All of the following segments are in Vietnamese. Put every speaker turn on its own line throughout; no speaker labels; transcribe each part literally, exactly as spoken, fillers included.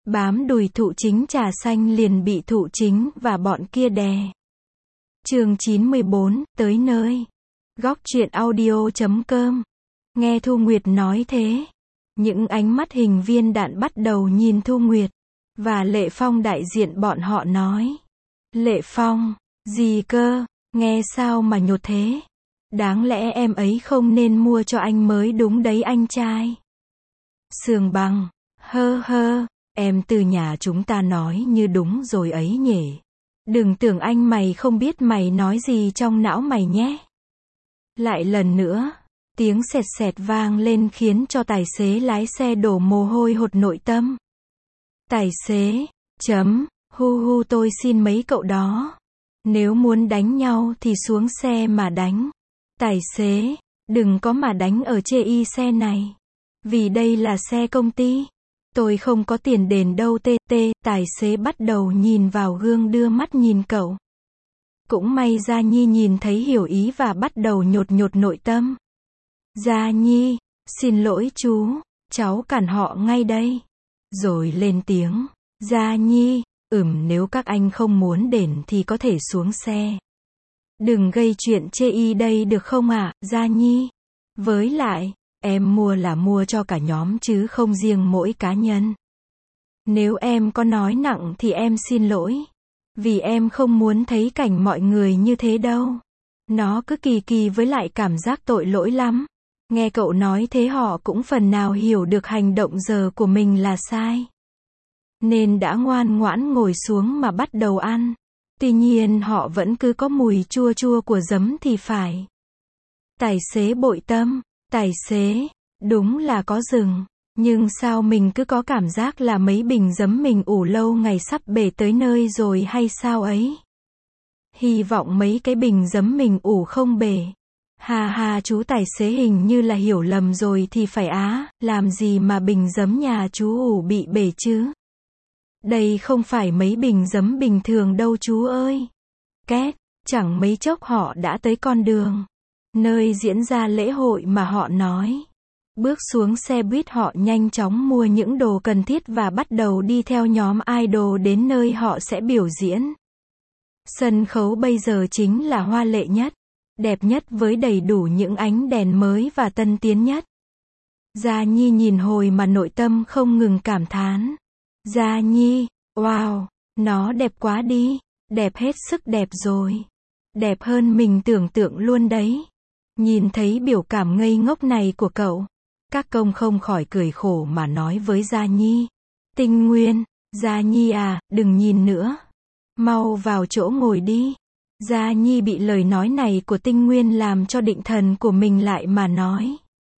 Bám đùi Thụ Chính trà xanh liền bị Thụ Chính và bọn kia đè. Chương chín mươi bốn, tới nơi. Góc truyện audio chấm com. Nghe Thu Nguyệt nói thế, những ánh mắt hình viên đạn bắt đầu nhìn Thu Nguyệt, và Lệ Phong đại diện bọn họ nói. Lệ Phong, gì cơ, nghe sao mà nhột thế? Đáng lẽ em ấy không nên mua cho anh mới đúng đấy anh trai. Sương Băng, hơ hơ, em từ nhà chúng ta nói như đúng rồi ấy nhỉ. Đừng tưởng anh mày không biết mày nói gì trong não mày nhé. Lại lần nữa, tiếng sẹt sẹt vang lên khiến cho tài xế lái xe đổ mồ hôi hột nội tâm. Tài xế, chấm, hu hu tôi xin mấy cậu đó. Nếu muốn đánh nhau thì xuống xe mà đánh. Tài xế, đừng có mà đánh ở chê y xe này. Vì đây là xe công ty. Tôi không có tiền đền đâu tê tê. Tài xế bắt đầu nhìn vào gương đưa mắt nhìn cậu. Cũng may Gia Nhi nhìn thấy hiểu ý và bắt đầu nhột nhột nội tâm. Gia Nhi, xin lỗi chú, cháu cản họ ngay đây. Rồi lên tiếng, Gia Nhi, ừm nếu các anh không muốn đền thì có thể xuống xe. Đừng gây chuyện chê y đây được không ạ, à, Gia Nhi. Với lại, em mua là mua cho cả nhóm chứ không riêng mỗi cá nhân. Nếu em có nói nặng thì em xin lỗi. Vì em không muốn thấy cảnh mọi người như thế đâu. Nó cứ kỳ kỳ với lại cảm giác tội lỗi lắm. Nghe cậu nói thế họ cũng phần nào hiểu được hành động giờ của mình là sai. Nên đã ngoan ngoãn ngồi xuống mà bắt đầu ăn. Tuy nhiên họ vẫn cứ có mùi chua chua của giấm thì phải. Tài xế bội tâm, tài xế, đúng là có rừng. Nhưng sao mình cứ có cảm giác là mấy bình giấm mình ủ lâu ngày sắp bể tới nơi rồi hay sao ấy? Hy vọng mấy cái bình giấm mình ủ không bể. Hà hà chú tài xế hình như là hiểu lầm rồi thì phải á, làm gì mà bình giấm nhà chú ủ bị bể chứ? Đây không phải mấy bình giấm bình thường đâu chú ơi. Két, chẳng mấy chốc họ đã tới con đường nơi diễn ra lễ hội mà họ nói. Bước xuống xe buýt họ nhanh chóng mua những đồ cần thiết và bắt đầu đi theo nhóm idol đến nơi họ sẽ biểu diễn. Sân khấu bây giờ chính là hoa lệ nhất, đẹp nhất với đầy đủ những ánh đèn mới và tân tiến nhất. Gia Nhi nhìn hồi mà nội tâm không ngừng cảm thán. Gia Nhi, wow, nó đẹp quá đi, đẹp hết sức đẹp rồi. Đẹp hơn mình tưởng tượng luôn đấy. Nhìn thấy biểu cảm ngây ngốc này của cậu, các công không khỏi cười khổ mà nói với Gia Nhi. Tinh Nguyên, Gia Nhi à, đừng nhìn nữa. Mau vào chỗ ngồi đi. Gia Nhi bị lời nói này của Tinh Nguyên làm cho định thần của mình lại mà nói.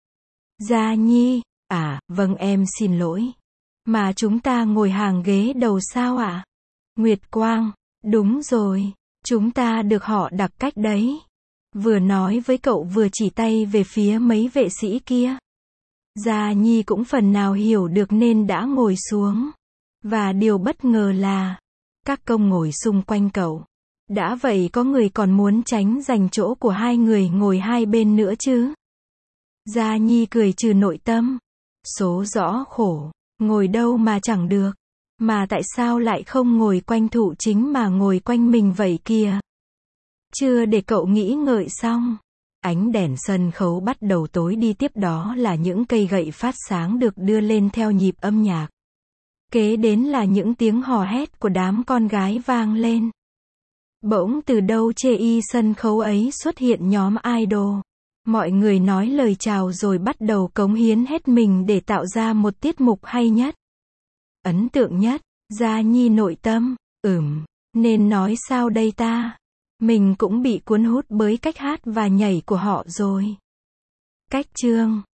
Gia Nhi, à, vâng em xin lỗi. Mà chúng ta ngồi hàng ghế đầu sao ạ? À? Nguyệt Quang, đúng rồi, chúng ta được họ đặc cách đấy. Vừa nói với cậu vừa chỉ tay về phía mấy vệ sĩ kia. Gia Nhi cũng phần nào hiểu được nên đã ngồi xuống. Và điều bất ngờ là, các công ngồi xung quanh cậu. Đã vậy có người còn muốn tránh giành chỗ của hai người ngồi hai bên nữa chứ. Gia Nhi cười trừ nội tâm. Số rõ khổ, ngồi đâu mà chẳng được. Mà tại sao lại không ngồi quanh Thụ Chính mà ngồi quanh mình vậy kìa? Chưa để cậu nghĩ ngợi xong. Ánh đèn sân khấu bắt đầu tối đi, tiếp đó là những cây gậy phát sáng được đưa lên theo nhịp âm nhạc. Kế đến là những tiếng hò hét của đám con gái vang lên. Bỗng từ đâu chê y sân khấu ấy xuất hiện nhóm idol. Mọi người nói lời chào rồi bắt đầu cống hiến hết mình để tạo ra một tiết mục hay nhất, ấn tượng nhất. Gia Nhi nội tâm, ừm, nên nói sao đây ta? Mình cũng bị cuốn hút bởi cách hát và nhảy của họ rồi. Cách chương